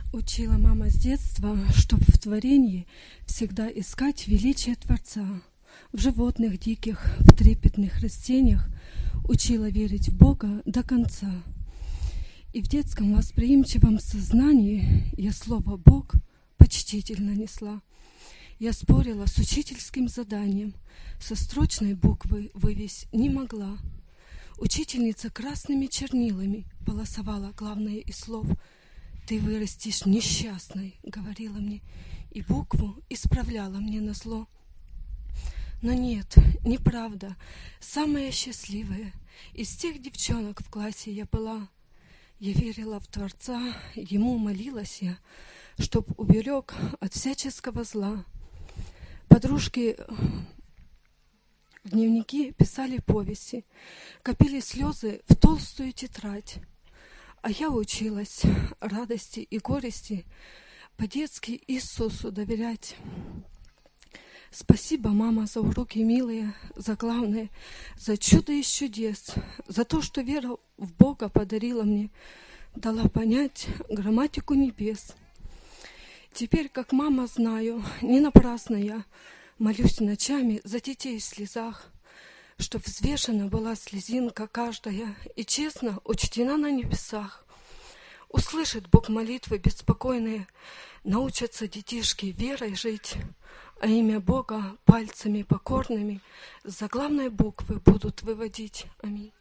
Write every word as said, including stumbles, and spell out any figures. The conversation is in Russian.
Учила мама с детства, чтоб в творении всегда искать величие Творца. В животных диких, в трепетных растениях учила верить в Бога до конца. И в детском восприимчивом сознании я слово «Бог» почтительно несла. Я спорила с учительским заданием, со строчной буквы вывесь не могла. Учительница красными чернилами полосовала главное из слов. «Ты вырастешь несчастной», — говорила мне, и букву исправляла мне назло. Но нет, неправда, самая счастливая из тех девчонок в классе я была. Я верила в Творца, Ему молилась я, чтоб уберег от всяческого зла. Подружки в дневники писали повести, копили слезы в толстую тетрадь. А я училась радости и горести по-детски Иисусу доверять. Спасибо, мама, за уроки милые, за главное, за чудо из чудес, за то, что вера в Бога подарила мне, дала понять грамматику небес. Теперь, как мама, знаю, не напрасно я молюсь ночами за детей в слезах, чтоб взвешена была слезинка каждая и честно учтена на небесах. Услышит Бог молитвы беспокойные, научатся детишки верой жить, а имя Бога пальцами покорными за главной буквы будут выводить. Аминь.